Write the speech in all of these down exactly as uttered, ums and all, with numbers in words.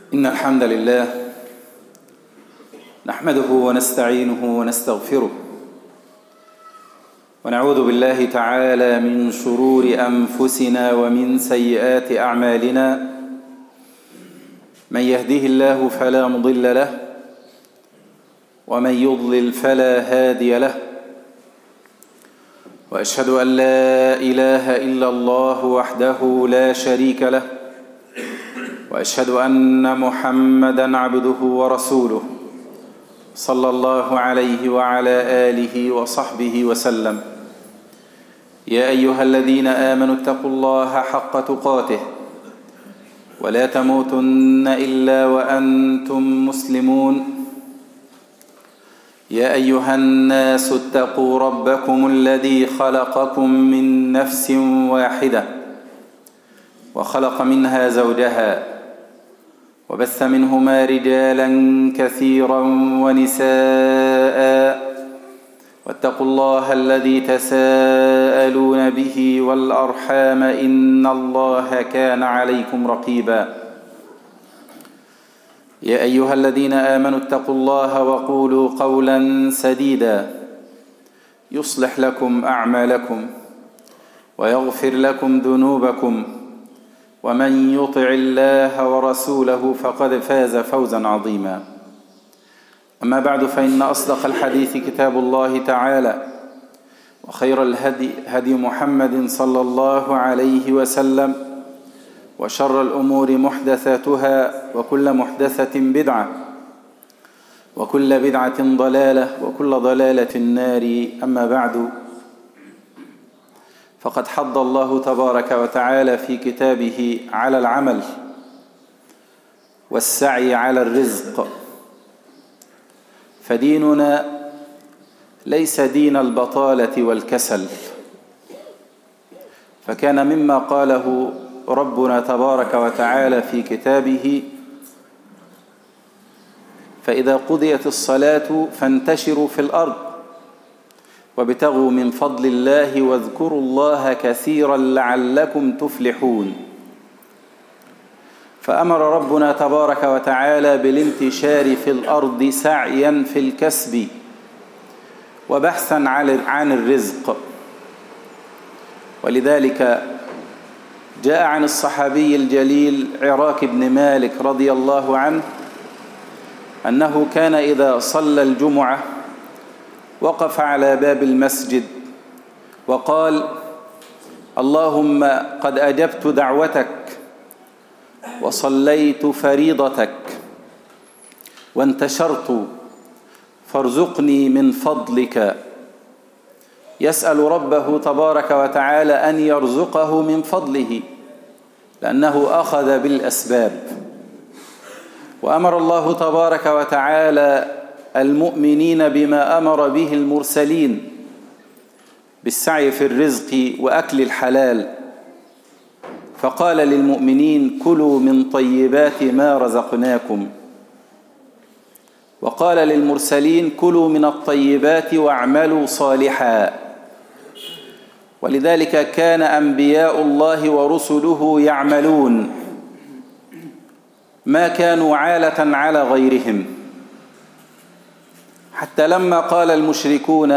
إن الحمد لله نحمده ونستعينه ونستغفره ونعوذ بالله تعالى من شرور أنفسنا ومن سيئات أعمالنا. من يهده الله فلا مضل له ومن يضلل فلا هادي له، وأشهد أن لا إله إلا الله وحده لا شريك له، وأشهد أن محمدًا عبده ورسوله صلى الله عليه وعلى آله وصحبه وسلم. يا أيها الذين آمنوا اتقوا الله حق تقاته ولا تموتن إلا وأنتم مسلمون. يا أيها الناس اتقوا ربكم الذي خلقكم من نفس واحدة وخلق منها زوجها وبث منهما رجالا كثيرا ونساء، واتقوا الله الذي تساءلون به والأرحام إن الله كان عليكم رقيبا. يا أيها الذين آمنوا اتقوا الله وقولوا قولا سديدا يصلح لكم أعمالكم ويغفر لكم ذنوبكم، ومن يطع الله ورسوله فقد فاز فوزا عظيما. أما بعد، فإن أصدق الحديث كتاب الله تعالى، وخير الهدي هدي محمد صلى الله عليه وسلم، وشر الأمور محدثاتها، وكل محدثة بدعة، وكل بدعة ضلالة، وكل ضلالة في النار. أما بعد، فقد حض الله تبارك وتعالى في كتابه على العمل والسعي على الرزق، فديننا ليس دين البطالة والكسل، فكان مما قاله ربنا تبارك وتعالى في كتابه: فإذا قضيت الصلاة فانتشروا في الأرض وابتغوا من فضل الله واذكروا الله كثيرا لعلكم تفلحون. فأمر ربنا تبارك وتعالى بالانتشار في الأرض سعيا في الكسب وبحثا عن الرزق. ولذلك جاء عن الصحابي الجليل عراك بن مالك رضي الله عنه أنه كان إذا صلى الجمعة وقف على باب المسجد وقال: اللهم قد أجبت دعوتك وصليت فريضتك وانتشرت، فارزقني من فضلك. يسأل ربه تبارك وتعالى أن يرزقه من فضله، لأنه أخذ بالأسباب. وأمر الله تبارك وتعالى المؤمنين بما أمر به المرسلين بالسعي في الرزق وأكل الحلال، فقال للمؤمنين: كلوا من طيبات ما رزقناكم، وقال للمرسلين: كلوا من الطيبات واعملوا صالحا. ولذلك كان أنبياء الله ورسله يعملون، ما كانوا عالة على غيرهم، حتى لما قال المشركون: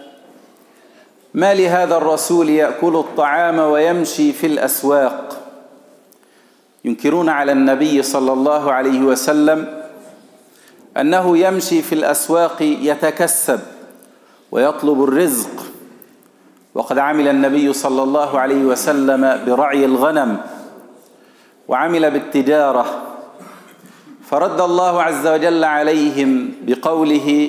ما لهذا الرسول يأكل الطعام ويمشي في الأسواق، ينكرون على النبي صلى الله عليه وسلم أنه يمشي في الأسواق يتكسب ويطلب الرزق، وقد عمل النبي صلى الله عليه وسلم برعي الغنم وعمل بالتجارة. فرد الله عز وجل عليهم بقوله: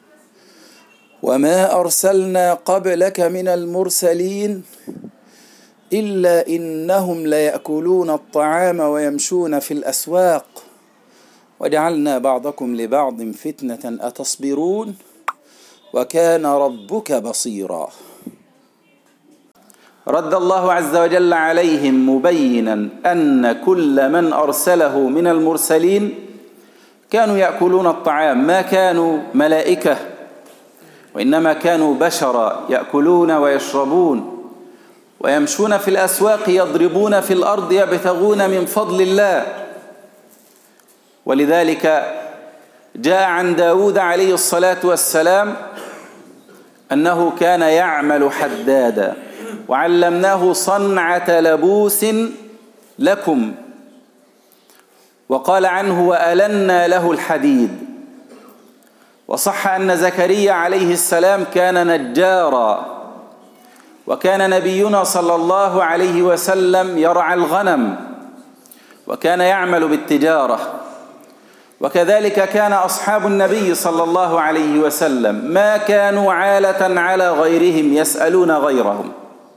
وما أرسلنا قبلك من المرسلين إلا إنهم ليأكلون الطعام ويمشون في الأسواق وجعلنا بعضكم لبعض فتنة أتصبرون وكان ربك بصيرا. رد الله عز وجل عليهم مبينا أن كل من أرسله من المرسلين كانوا يأكلون الطعام، ما كانوا ملائكة، وإنما كانوا بشرا يأكلون ويشربون ويمشون في الأسواق يضربون في الأرض يبتغون من فضل الله. ولذلك جاء عن داود عليه الصلاة والسلام أنه كان يعمل حدادا وعلمناه صنعة لبوس لكم، وقال عنه وألنا له الحديد. وصح أن زكريا عليه السلام كان نجارا، وكان نبينا صلى الله عليه وسلم يرعى الغنم وكان يعمل بالتجارة، وكذلك كان أصحاب النبي صلى الله عليه وسلم ما كانوا عالة على غيرهم يسألون غيرهم،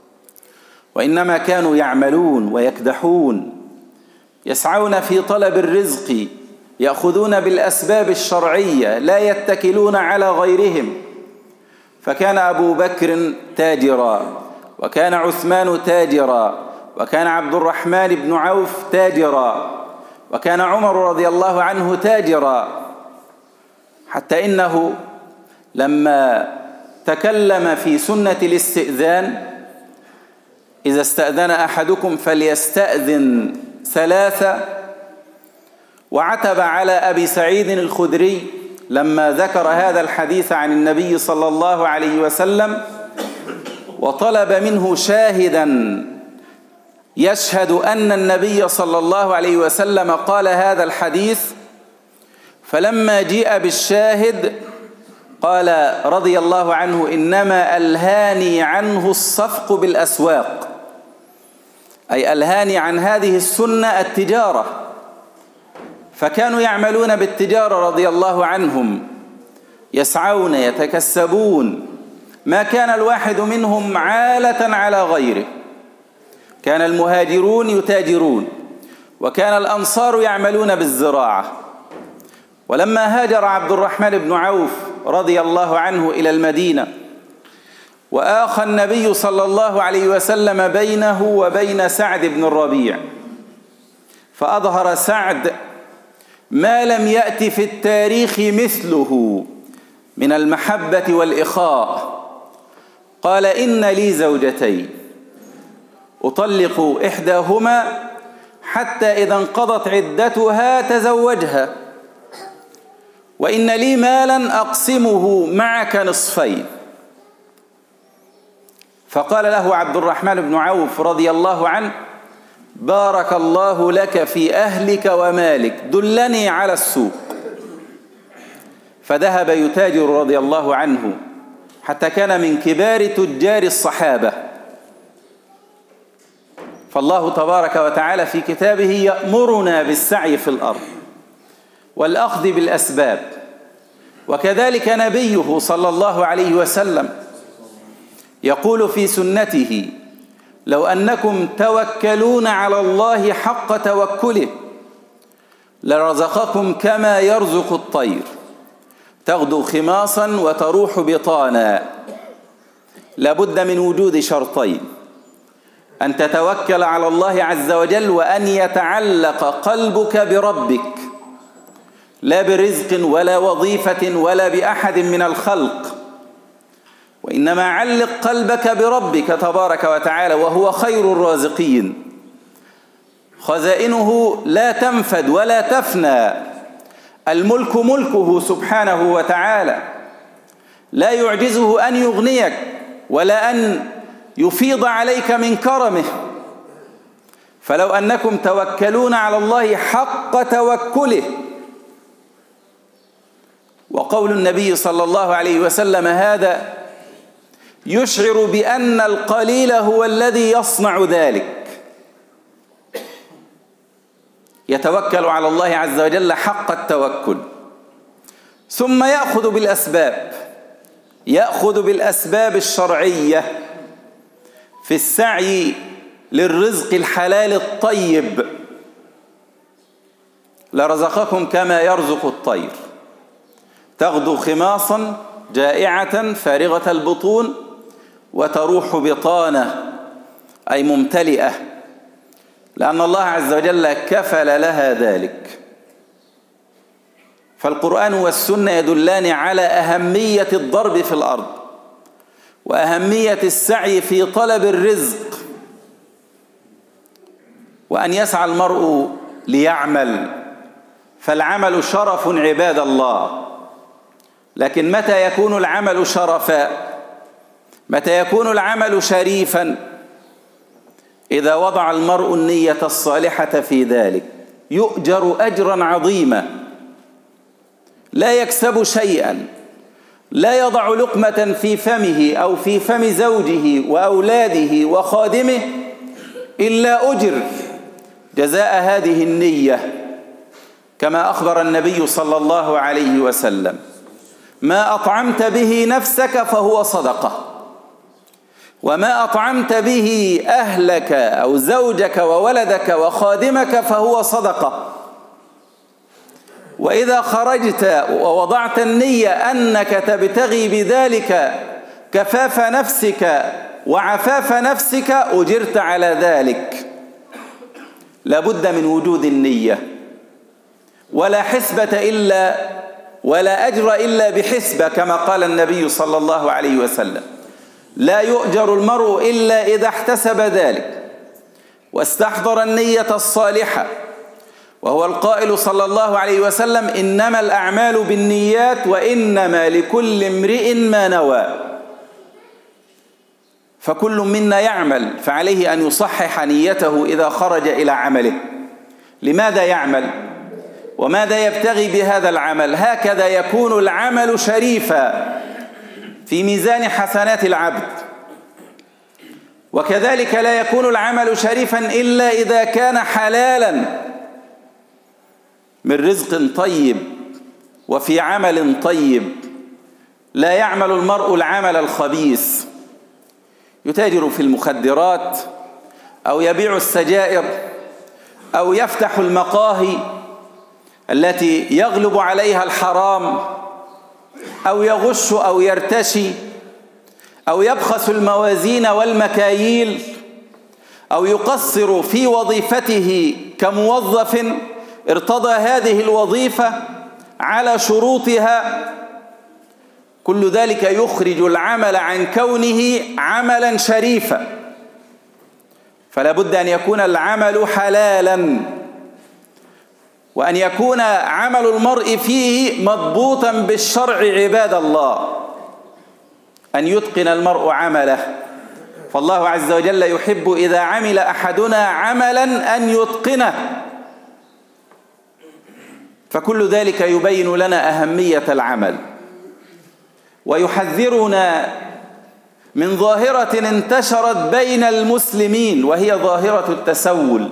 وإنما كانوا يعملون ويكدحون، يسعون في طلب الرزق، يأخذون بالأسباب الشرعية، لا يتكلون على غيرهم. فكان أبو بكر تاجرا، وكان عثمان تاجرا، وكان عبد الرحمن بن عوف تاجرا، وكان عمر رضي الله عنه تاجرا، حتى إنه لما تكلم في سنة الاستئذان: إذا استأذن أحدكم فليستأذن ثلاثة، وعتب على أبي سعيد الخدري لما ذكر هذا الحديث عن النبي صلى الله عليه وسلم، وطلب منه شاهدا يشهد أن النبي صلى الله عليه وسلم قال هذا الحديث. فلما جيء بالشاهد قال رضي الله عنه: إنما ألهاني عنه الصفق بالأسواق، أي ألهاني عن هذه السنة التجارة. فكانوا يعملون بالتجارة رضي الله عنهم، يسعون يتكسبون، ما كان الواحد منهم عالة على غيره. كان المهاجرون يتاجرون، وكان الأنصار يعملون بالزراعة. ولما هاجر عبد الرحمن بن عوف رضي الله عنه إلى المدينة، وآخى النبي صلى الله عليه وسلم بينه وبين سعد بن الربيع، فأظهر سعد ما لم يأت في التاريخ مثله من المحبة والإخاء. قال: إن لي زوجتين أطلق إحداهما حتى إذا انقضت عدتها تزوجها، وإن لي مالا أقسمه معك نصفين. فقال له عبد الرحمن بن عوف رضي الله عنه: بارك الله لك في أهلك ومالك، دلني على السوق. فذهب يتاجر رضي الله عنه حتى كان من كبار تجار الصحابة. فالله تبارك وتعالى في كتابه يأمرنا بالسعي في الأرض والأخذ بالأسباب، وكذلك نبيه صلى الله عليه وسلم يقول في سنته: لو أنكم توكلون على الله حق توكله لرزقكم كما يرزق الطير تغدو خماصا وتروح بطانا. لابد من وجود شرطين: أن تتوكل على الله عز وجل، وأن يتعلق قلبك بربك، لا برزق ولا وظيفة ولا بأحد من الخلق، وإنما علق قلبك بربك تبارك وتعالى، وهو خير الرازقين. خزائنه لا تنفد ولا تفنى، الملك ملكه سبحانه وتعالى، لا يعجزه أن يغنيك ولا أن يفيض عليك من كرمه. فلو أنكم توكلون على الله حق توكله. وقول النبي صلى الله عليه وسلم هذا يشعر بأن القليل هو الذي يصنع ذلك. يتوكل على الله عز وجل حق التوكل، ثم يأخذ بالأسباب، يأخذ بالأسباب الشرعية في السعي للرزق الحلال الطيب. لرزقكم كما يرزق الطير تغدو خماصا جائعة فارغة البطون وتروح بطانة، أي ممتلئة، لأن الله عز وجل كفل لها ذلك. فالقرآن والسنة يدلان على أهمية الضرب في الأرض وأهمية السعي في طلب الرزق، وأن يسعى المرء ليعمل فالعمل شرف عباد الله. لكن متى يكون العمل شرفا؟ متى يكون العمل شريفا؟ إذا وضع المرء النية الصالحة في ذلك يؤجر أجرا عظيما، لا يكسب شيئا، لا يضع لقمة في فمه أو في فم زوجه وأولاده وخادمه إلا أجر جزاء هذه النية، كما أخبر النبي صلى الله عليه وسلم: ما أطعمت به نفسك فهو صدقة، وما أطعمت به أهلك أو زوجك وولدك وخادمك فهو صدقة. وإذا خرجت ووضعت النية أنك تبتغي بذلك كفاف نفسك وعفاف نفسك أجرت على ذلك. لابد من وجود النية، ولا حسبة إلا ولا أجر إلا بحسبة، كما قال النبي صلى الله عليه وسلم: لا يؤجر المرء إلا إذا احتسب ذلك واستحضر النية الصالحة. وهو القائل صلى الله عليه وسلم: إنما الأعمال بالنيات وإنما لكل امرئ ما نوى. فكل منا يعمل، فعليه أن يصحح نيته إذا خرج إلى عمله. لماذا يعمل؟ وماذا يبتغي بهذا العمل؟ هكذا يكون العمل شريفا في ميزان حسنات العبد. وكذلك لا يكون العمل شريفا إلا إذا كان حلالا من رزق طيب وفي عمل طيب. لا يعمل المرء العمل الخبيث، يتاجر في المخدرات أو يبيع السجائر أو يفتح المقاهي التي يغلب عليها الحرام، أو يغش أو يرتشي، أو يبخس الموازين والمكاييل، أو يقصر في وظيفته كموظف ارتضى هذه الوظيفة على شروطها. كل ذلك يخرج العمل عن كونه عملا شريفا. فلا بد أن يكون العمل حلالا، وأن يكون عمل المرء فيه مضبوطا بالشرع عباد الله، أن يتقن المرء عمله. فالله عز وجل يحب إذا عمل أحدنا عملا أن يتقنه. فكل ذلك يبين لنا أهمية العمل، ويحذرنا من ظاهرة انتشرت بين المسلمين، وهي ظاهرة التسول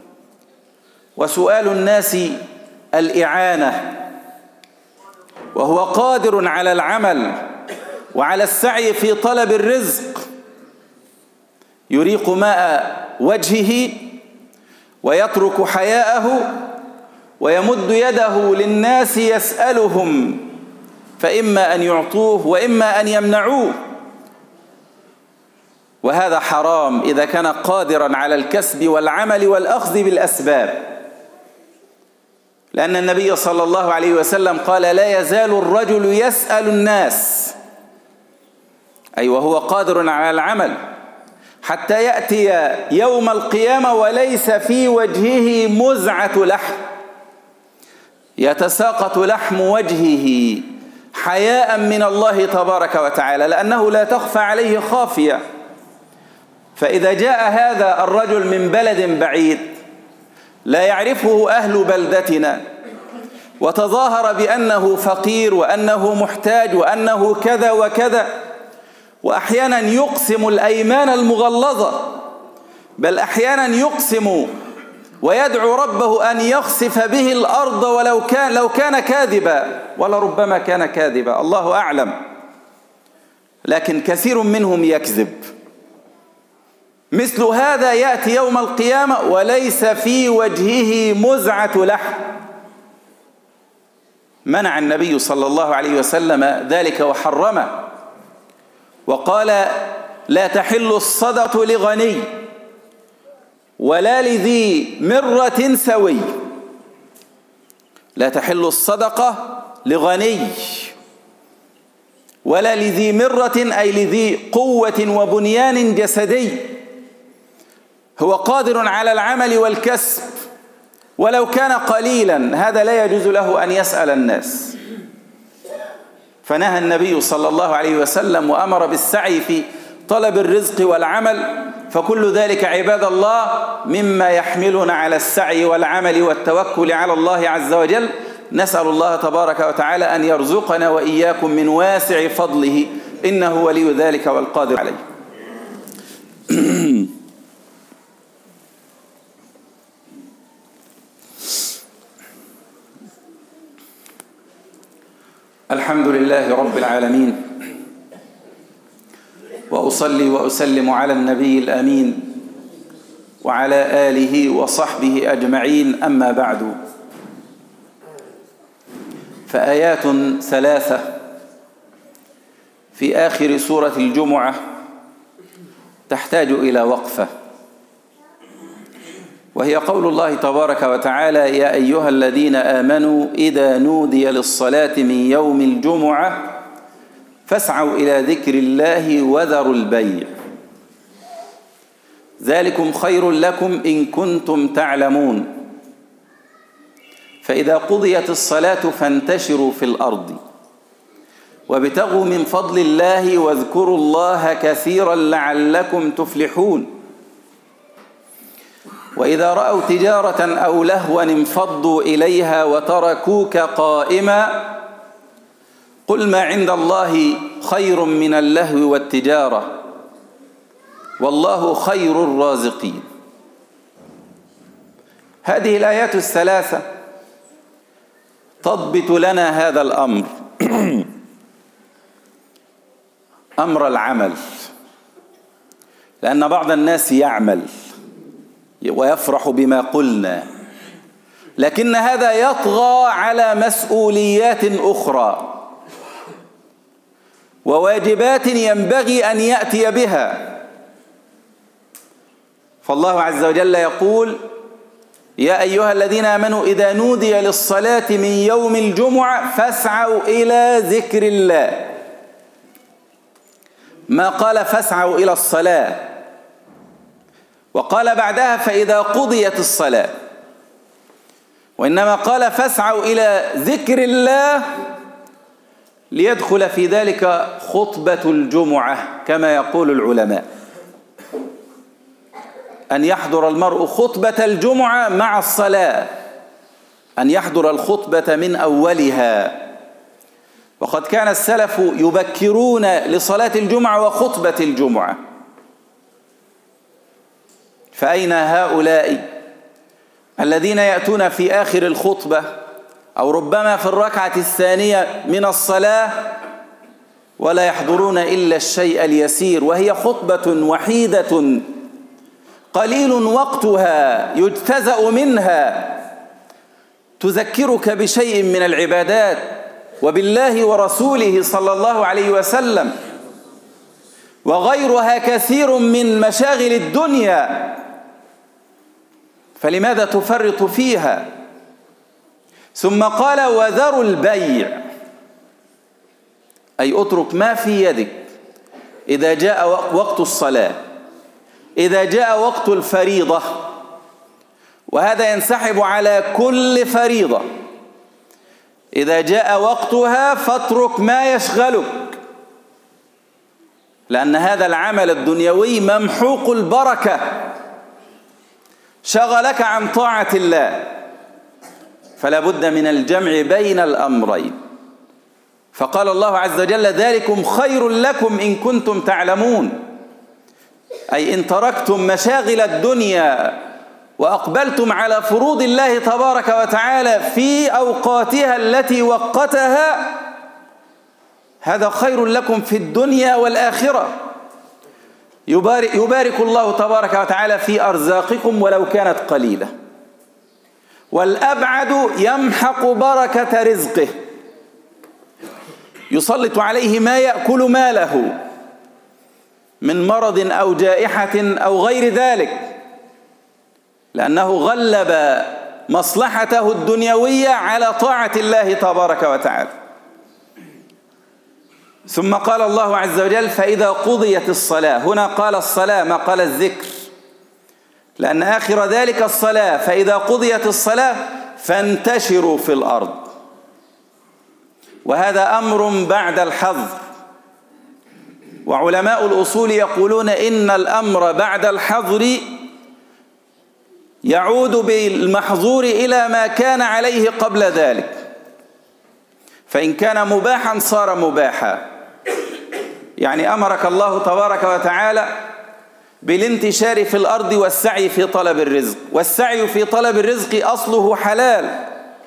وسؤال الناس الإعانة. وهو قادر على العمل وعلى السعي في طلب الرزق، يريق ماء وجهه ويترك حياءه ويمد يده للناس يسألهم، فإما أن يعطوه وإما أن يمنعوه. وهذا حرام إذا كان قادرا على الكسب والعمل والأخذ بالأسباب، لأن النبي صلى الله عليه وسلم قال: لا يزال الرجل يسأل الناس، أي وهو قادر على العمل، حتى يأتي يوم القيامة وليس في وجهه مزعة لحم، يتساقط لحم وجهه حياء من الله تبارك وتعالى، لأنه لا تخفى عليه خافية. فإذا جاء هذا الرجل من بلد بعيد لا يعرفه أهل بلدتنا، وتظاهر بأنه فقير وأنه محتاج وأنه كذا وكذا، وأحيانا يقسم الأيمان المغلظة، بل أحيانا يقسم ويدعو ربه أن يخسف به الأرض ولو كان لو كان كاذبا، ولربما كان كاذبا، الله أعلم. لكن كثير منهم يكذب. مثل هذا يأتي يوم القيامة وليس في وجهه مزعة لحم. منع النبي صلى الله عليه وسلم ذلك وحرمه، وقال: لا تحل الصدقة لغني ولا لذي مرة سوي. لا تحل الصدقة لغني ولا لذي مرة، أي لذي قوة وبنيان جسدي، هو قادر على العمل والكسب ولو كان قليلا هذا لا يجوز له أن يسأل الناس. فنهى النبي صلى الله عليه وسلم وأمر بالسعي في طلب الرزق والعمل، فكل ذلك عباد الله مما يحملنا على السعي والعمل والتوكل على الله عز وجل. نسأل الله تبارك وتعالى أن يرزقنا وإياكم من واسع فضله، إنه ولي ذلك والقادر عليه. الحمد لله رب العالمين، وأصلي وأسلم على النبي الأمين وعلى آله وصحبه أجمعين، أما بعد، فآيات ثلاثة في آخر سورة الجمعة تحتاج إلى وقفة، وهي قول الله تبارك وتعالى: يا أيها الذين آمنوا إذا نودي للصلاة من يوم الجمعة فاسعوا إلى ذكر الله وذروا البيع ذلكم خير لكم إن كنتم تعلمون، فإذا قضيت الصلاة فانتشروا في الأرض وابتغوا من فضل الله واذكروا الله كثيرا لعلكم تفلحون، وإذا رأوا تجارة أو لهوا انفضوا إليها وتركوك قائما قل ما عند الله خير من اللهو والتجارة والله خير الرازقين. هذه الآيات الثلاثة تضبط لنا هذا الأمر أمر العمل، لأن بعض الناس يعمل ويفرح بما قلنا، لكن هذا يطغى على مسؤوليات أخرى وواجبات ينبغي أن يأتي بها. فالله عز وجل يقول: يا أيها الذين آمنوا إذا نودي للصلاة من يوم الجمعة فاسعوا إلى ذكر الله، ما قال فاسعوا إلى الصلاة، وقال بعدها فإذا قضيت الصلاة، وإنما قال فاسعوا إلى ذكر الله ليدخل في ذلك خطبة الجمعة كما يقول العلماء، أن يحضر المرء خطبة الجمعة مع الصلاة، أن يحضر الخطبة من أولها. وقد كان السلف يبكرون لصلاة الجمعة وخطبة الجمعة، فأين هؤلاء الذين يأتون في آخر الخطبة أو ربما في الركعة الثانية من الصلاة ولا يحضرون إلا الشيء اليسير، وهي خطبة وحيدة قليل وقتها يجتزأ منها، تذكرك بشيء من العبادات وبالله ورسوله صلى الله عليه وسلم، وغيرها كثير من مشاغل الدنيا، فلماذا تفرط فيها؟ ثم قال: وذروا البيع، أي اترك ما في يدك إذا جاء وقت الصلاة، إذا جاء وقت الفريضة، وهذا ينسحب على كل فريضة. إذا جاء وقتها فاترك ما يشغلك، لأن هذا العمل الدنيوي ممحوق البركة، شغلك عن طاعة الله، فلا بد من الجمع بين الأمرين. فقال الله عز وجل: ذلكم خير لكم إن كنتم تعلمون، أي إن تركتم مشاغل الدنيا وأقبلتم على فروض الله تبارك وتعالى في أوقاتها التي وقتها، هذا خير لكم في الدنيا والآخرة. يبارك, يبارك الله تبارك وتعالى في أرزاقكم ولو كانت قليلة، والأبعد يمحق بركة رزقه، يسلط عليه ما يأكل ماله من مرض أو جائحة أو غير ذلك، لأنه غلب مصلحته الدنيوية على طاعة الله تبارك وتعالى. ثم قال الله عز وجل: فإذا قضيت الصلاة، هنا قال الصلاة ما قال الذكر، لأن آخر ذلك الصلاة، فإذا قضيت الصلاة فانتشروا في الأرض. وهذا أمر بعد الحظر، وعلماء الأصول يقولون إن الأمر بعد الحظر يعود بالمحظور إلى ما كان عليه قبل ذلك، فإن كان مباحا صار مباحا. يعني أمرك الله تبارك وتعالى بالانتشار في الأرض والسعي في طلب الرزق، والسعي في طلب الرزق أصله حلال،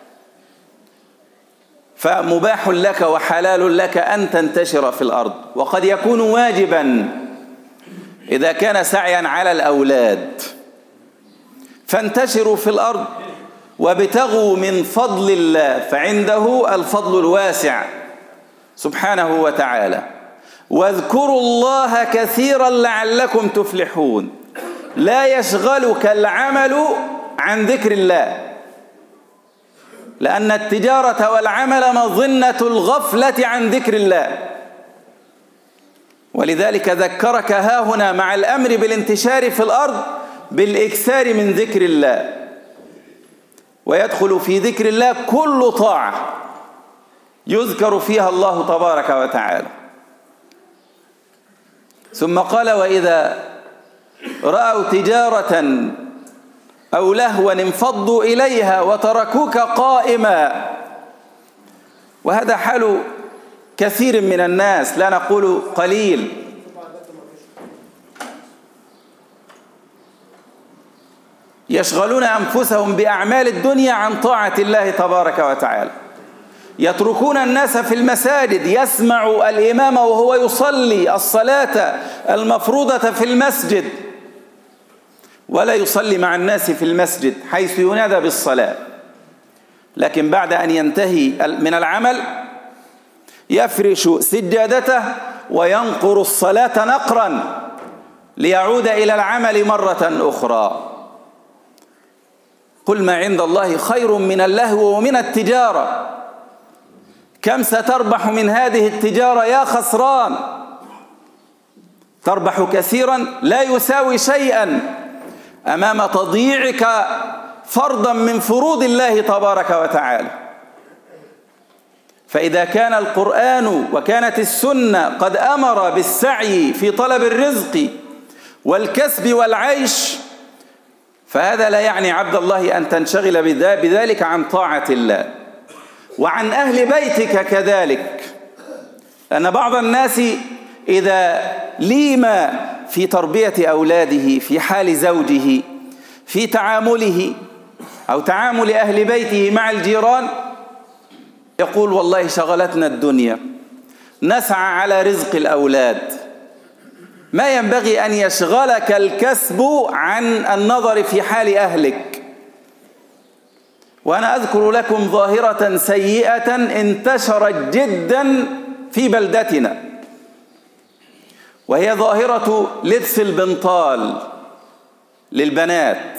فمباح لك وحلال لك أن تنتشر في الأرض. وقد يكون واجبا إذا كان سعيا على الأولاد، فانتشروا في الأرض وابتغوا من فضل الله، فعنده الفضل الواسع سبحانه وتعالى. واذكروا الله كثيرا لعلكم تفلحون. لا يشغلك العمل عن ذكر الله، لأن التجارة والعمل مظنة الغفلة عن ذكر الله، ولذلك ذكرك هاهنا مع الأمر بالانتشار في الأرض بالإكثار من ذكر الله. ويدخل في ذكر الله كل طاعة يذكر فيها الله تبارك وتعالى. ثم قال: وإذا رأوا تجارة أو لهوا انفضوا إليها وتركوك قائما. وهذا حال كثير من الناس، لا نقول قليل. يشغلون أنفسهم بأعمال الدنيا عن طاعة الله تبارك وتعالى. يتركون الناس في المساجد، يسمع الإمام وهو يصلي الصلاة المفروضة في المسجد، ولا يصلي مع الناس في المسجد حيث ينادى بالصلاة، لكن بعد أن ينتهي من العمل يفرش سجادته وينقر الصلاة نقرا ليعود إلى العمل مرة أخرى. قل ما عند الله خير من اللهو ومن التجارة. كم ستربح من هذه التجارة يا خسران؟ تربح كثيرا لا يساوي شيئا أمام تضييعك فرضا من فروض الله تبارك وتعالى. فإذا كان القرآن وكانت السنة قد أمر بالسعي في طلب الرزق والكسب والعيش، فهذا لا يعني عبد الله أن تنشغل بذلك عن طاعة الله وعن أهل بيتك كذلك. لأن بعض الناس إذا ليم في تربية أولاده، في حال زوجه، في تعامله أو تعامل أهل بيته مع الجيران، يقول: والله شغلتنا الدنيا، نسعى على رزق الأولاد. ما ينبغي أن يشغلك الكسب عن النظر في حال أهلك. وأنا أذكر لكم ظاهرة سيئة انتشرت جدا في بلدتنا، وهي ظاهرة لبس البنطال للبنات.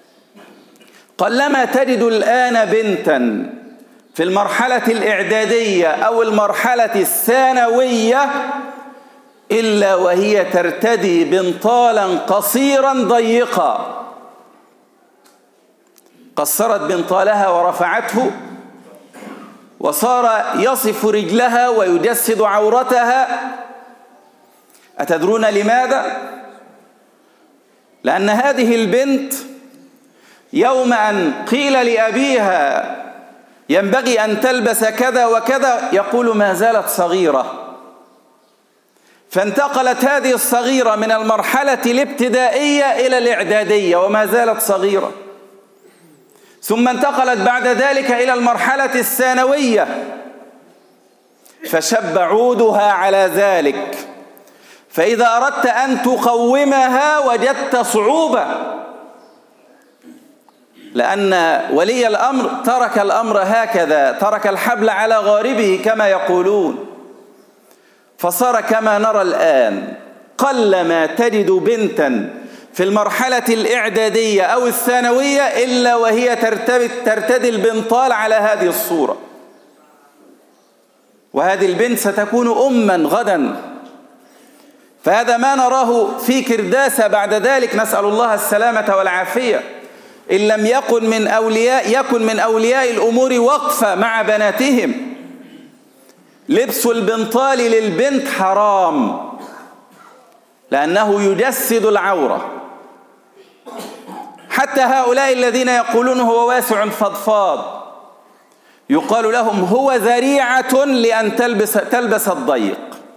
قلما تجد الآن بنتا في المرحلة الإعدادية أو المرحلة الثانوية إلا وهي ترتدي بنطالا قصيرا ضيقا. قصرت بنطالها ورفعته، وصار يصف رجلها ويجسد عورتها. أتدرون لماذا؟ لأن هذه البنت يوم أن قيل لأبيها ينبغي أن تلبس كذا وكذا يقول: ما زالت صغيرة. فانتقلت هذه الصغيرة من المرحلة الابتدائية إلى الإعدادية وما زالت صغيرة، ثم انتقلت بعد ذلك إلى المرحلة الثانوية فشب عودها على ذلك. فإذا أردت أن تقومها وجدت صعوبة، لأن ولي الأمر ترك الأمر هكذا، ترك الحبل على غاربه كما يقولون. فصار كما نرى الآن، قلما تجد بنتا في المرحلة الإعدادية أو الثانوية إلا وهي ترتدي البنطال على هذه الصورة. وهذه البنت ستكون أما غدا، فهذا ما نراه في كرداسة بعد ذلك، نسأل الله السلامة والعافية. إن لم يكن من أولياء يكن من أولياء الأمور وقفة مع بناتهم. لبس البنطال للبنت حرام لأنه يجسد العورة. حتى هؤلاء الذين يقولون هو واسع فضفاض يقال لهم هو ذريعة لأن تلبس, تلبس الضيق،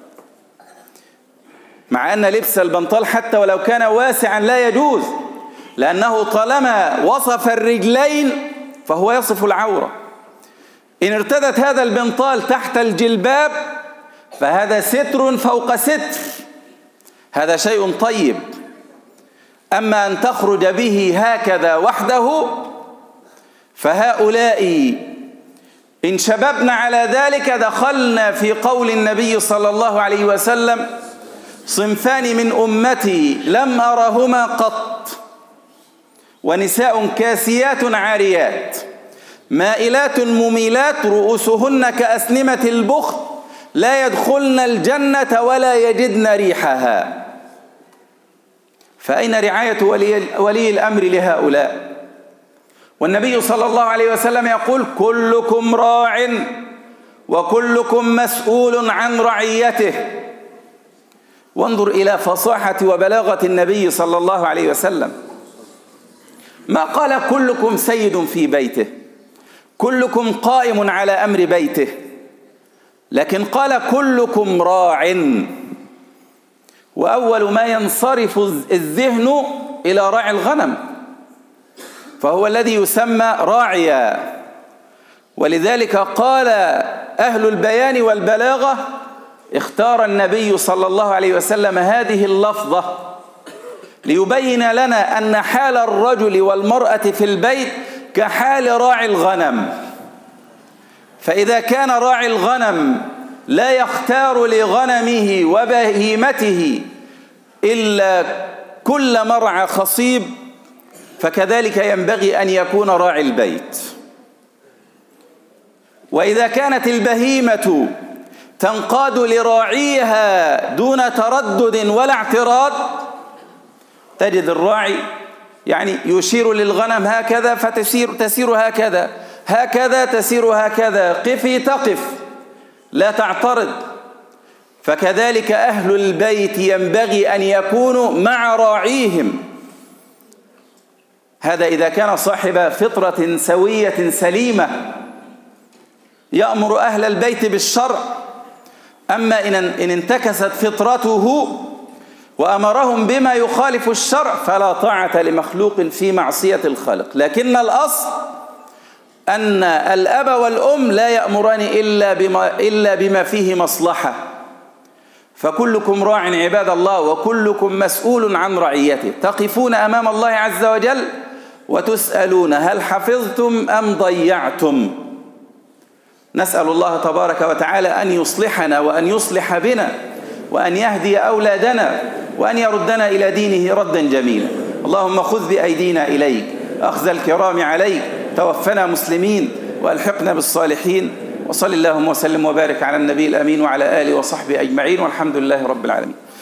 مع أن لبس البنطال حتى ولو كان واسعا لا يجوز، لأنه طالما وصف الرجلين فهو يصف العورة. إن ارتدت هذا البنطال تحت الجلباب فهذا ستر فوق ستر، هذا شيء طيب. أما أن تخرج به هكذا وحده فهؤلاء إن شببنا على ذلك دخلنا في قول النبي صلى الله عليه وسلم: صنفان من أمتي لم أرهما قط، ونساء كاسيات عاريات مائلات مميلات رؤوسهن كأسنمة البخت لا يدخلن الجنة ولا يجدن ريحها. فأين رعاية ولي, ولي الأمر لهؤلاء؟ والنبي صلى الله عليه وسلم يقول: كلكم راع وكلكم مسؤول عن رعيته. وانظر إلى فصاحة وبلاغة النبي صلى الله عليه وسلم، ما قال كلكم سيد في بيته، كلكم قائم على أمر بيته، لكن قال كلكم راع. وأول ما ينصرف الذهن إلى راعي الغنم، فهو الذي يسمى راعيا. ولذلك قال أهل البيان والبلاغة: اختار النبي صلى الله عليه وسلم هذه اللفظة ليبين لنا أن حال الرجل والمرأة في البيت كحال راعي الغنم. فإذا كان راعي الغنم لا يختار لغنمه وبهيمته إلا كل مرعى خصيب، فكذلك ينبغي أن يكون راعي البيت. وإذا كانت البهيمة تنقاد لراعيها دون تردد ولا اعتراض، تجد الراعي يعني يشير للغنم هكذا فتسير تسير هكذا، هكذا تسير هكذا، قفي تقف لا تعترض. فكذلك أهل البيت ينبغي أن يكونوا مع راعيهم. هذا إذا كان صاحب فطرة سوية سليمة يأمر أهل البيت بالشرع. أما إن انتكست فطرته وأمرهم بما يخالف الشرع فلا طاعة لمخلوق في معصية الخالق. لكن الأصل أن الأب والأم لا يأمران إلا بما, إلا بما فيه مصلحة. فكلكم راع عباد الله وكلكم مسؤول عن رعيته. تقفون أمام الله عز وجل وتسألون هل حفظتم أم ضيعتم. نسأل الله تبارك وتعالى أن يصلحنا وأن يصلح بنا وأن يهدي أولادنا وأن يردنا إلى دينه ردا جميلا. اللهم خذ بأيدينا إليك أخذ الكرام عليك، توفنا مسلمين وألحقنا بالصالحين. وصل اللهم وسلم وبارك على النبي الأمين وعلى آله وصحبه أجمعين، والحمد لله رب العالمين.